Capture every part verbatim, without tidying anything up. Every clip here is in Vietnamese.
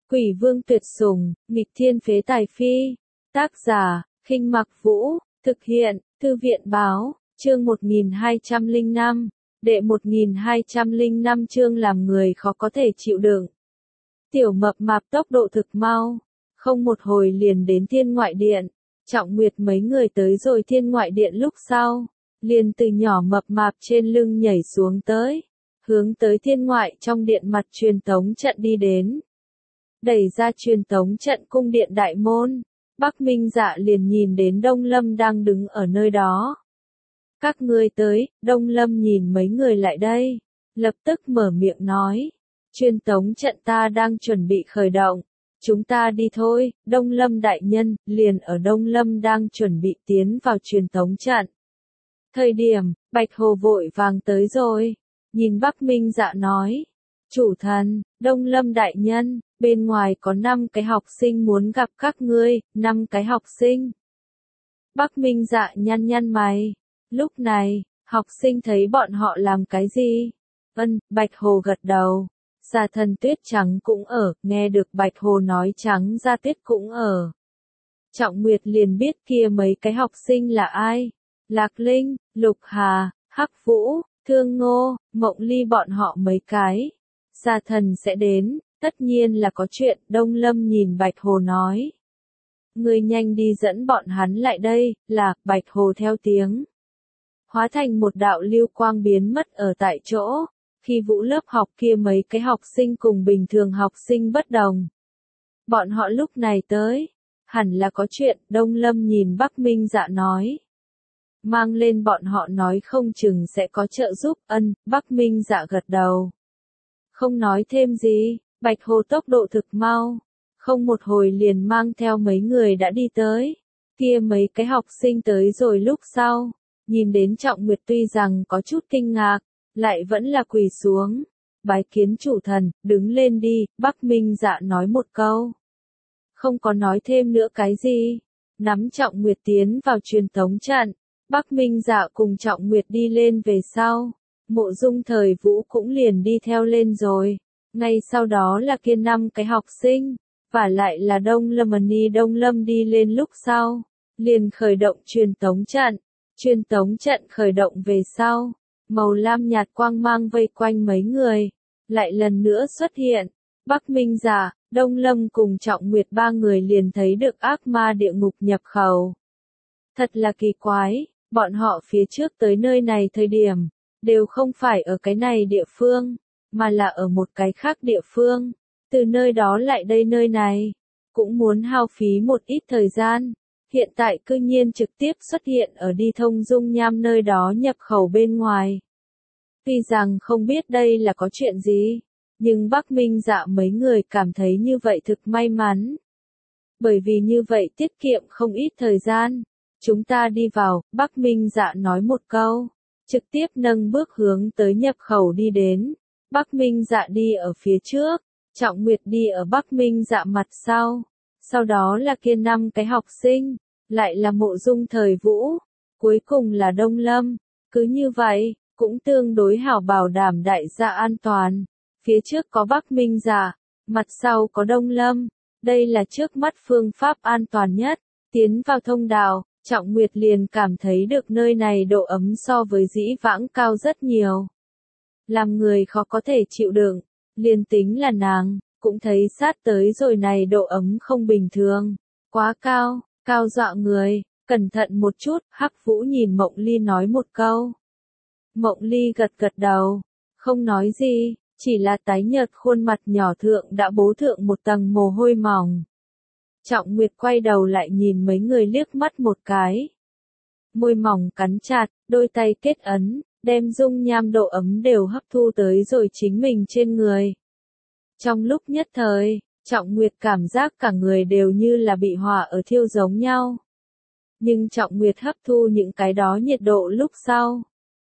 Quỷ vương tuyệt sủng, nghịch thiên phế tài phi. Tác giả, Khinh Mặc Vũ, thực hiện, Thư viện báo, chương một nghìn hai trăm lẻ năm, đệ một nghìn hai trăm lẻ năm chương làm người khó có thể chịu đựng. Tiểu mập mạp tốc độ thực mau, không một hồi liền đến Thiên Ngoại Điện. Trọng Nguyệt mấy người tới rồi Thiên Ngoại Điện lúc sau, liền từ nhỏ mập mạp trên lưng nhảy xuống tới, hướng tới Thiên Ngoại trong điện mặt truyền tống trận đi đến. Đẩy ra truyền tống trận cung điện đại môn, Bắc Minh Dạ liền nhìn đến Đông Lâm đang đứng ở nơi đó. Các ngươi tới, Đông Lâm nhìn mấy người lại đây, lập tức mở miệng nói, truyền tống trận ta đang chuẩn bị khởi động, chúng ta đi thôi. Đông Lâm đại nhân, liền ở Đông Lâm đang chuẩn bị tiến vào truyền tống trận. Thời điểm, Bạch Hồ vội vàng tới rồi, nhìn Bắc Minh Dạ nói, chủ thần, Đông Lâm đại nhân, bên ngoài có năm cái học sinh muốn gặp các ngươi. Năm cái học sinh. Bắc Minh Dạ nhăn nhăn mày. Lúc này, học sinh thấy bọn họ làm cái gì? Ân, Bạch Hồ gật đầu. Xà thần Tuyết Trắng cũng ở, nghe được Bạch Hồ nói Trắng Ra Tuyết cũng ở. Trọng Nguyệt liền biết kia mấy cái học sinh là ai. Lạc Linh, Lục Hà, Hắc Vũ, Thương Ngô, Mộng Ly bọn họ mấy cái. Xà thần sẽ đến, tất nhiên là có chuyện. Đông Lâm nhìn Bạch Hồ nói. Ngươi nhanh đi dẫn bọn hắn lại đây. Là, Bạch Hồ theo tiếng. Hóa thành một đạo lưu quang biến mất ở tại chỗ. Khi Vũ lớp học kia mấy cái học sinh cùng bình thường học sinh bất đồng. Bọn họ lúc này tới, hẳn là có chuyện. Đông Lâm nhìn Bắc Minh Dạ nói. Mang lên bọn họ nói không chừng sẽ có trợ giúp. Ân, Bắc Minh Dạ gật đầu. Không nói thêm gì, Bạch Hồ tốc độ thực mau. Không một hồi liền mang theo mấy người đã đi tới. Kia mấy cái học sinh tới rồi lúc sau. Nhìn đến Trọng Nguyệt tuy rằng có chút kinh ngạc, lại vẫn là quỳ xuống. Bái kiến chủ thần, đứng lên đi. Bắc Minh Dạ nói một câu. Không có nói thêm nữa cái gì. Nắm Trọng Nguyệt tiến vào truyền tống trận. Bắc Minh Dạ cùng Trọng Nguyệt đi lên về sau. Mộ Dung Thời Vũ cũng liền đi theo lên rồi. Ngay sau đó là kia năm cái học sinh. Và lại là Đông Lâm Ni Đông Lâm đi lên lúc sau. Liền khởi động truyền tống trận. Truyền tống trận khởi động về sau. Màu lam nhạt quang mang vây quanh mấy người. Lại lần nữa xuất hiện. Bắc Minh Dạ, Đông Lâm cùng Trọng Nguyệt ba người liền thấy được ác ma địa ngục nhập khẩu. Thật là kỳ quái. Bọn họ phía trước tới nơi này thời điểm. Đều không phải ở cái này địa phương. Mà là ở một cái khác địa phương. Từ nơi đó lại đây nơi này. Cũng muốn hao phí một ít thời gian. Hiện tại cư nhiên trực tiếp xuất hiện ở đi thông dung nham nơi đó nhập khẩu bên ngoài. Tuy rằng không biết đây là có chuyện gì. Nhưng Bắc Minh Dạ mấy người cảm thấy như vậy thực may mắn. Bởi vì như vậy tiết kiệm không ít thời gian. Chúng ta đi vào, Bắc Minh Dạ nói một câu. Trực tiếp nâng bước hướng tới nhập khẩu đi đến. Bắc Minh Dạ đi ở phía trước. Trọng Nguyệt đi ở Bắc Minh Dạ mặt sau. Sau đó là kia năm cái học sinh. Lại là Mộ Dung Thời Vũ. Cuối cùng là Đông Lâm. Cứ như vậy, cũng tương đối hảo bảo đảm đại gia an toàn. Phía trước có Bắc Minh Dạ. Mặt sau có Đông Lâm. Đây là trước mắt phương pháp an toàn nhất. Tiến vào thông đạo. Trọng Nguyệt liền cảm thấy được nơi này độ ấm so với dĩ vãng cao rất nhiều. Làm người khó có thể chịu đựng. Liền tính là nàng, cũng thấy sát tới rồi này độ ấm không bình thường. Quá cao, cao dọa người. Cẩn thận một chút. Hắc Vũ nhìn Mộng Ly nói một câu. Mộng Ly gật gật đầu. Không nói gì. Chỉ là tái nhợt khuôn mặt nhỏ thượng đã bố thượng một tầng mồ hôi mỏng. Trọng Nguyệt quay đầu lại nhìn mấy người liếc mắt một cái. Môi mỏng cắn chặt, đôi tay kết ấn, đem dung nham độ ấm đều hấp thu tới rồi chính mình trên người. Trong lúc nhất thời, Trọng Nguyệt cảm giác cả người đều như là bị hỏa ở thiêu giống nhau. Nhưng Trọng Nguyệt hấp thu những cái đó nhiệt độ lúc sau.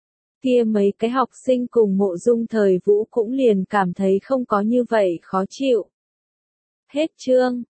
Kia mấy cái học sinh cùng Mộ Dung Thời Vũ cũng liền cảm thấy không có như vậy khó chịu. Hết chương.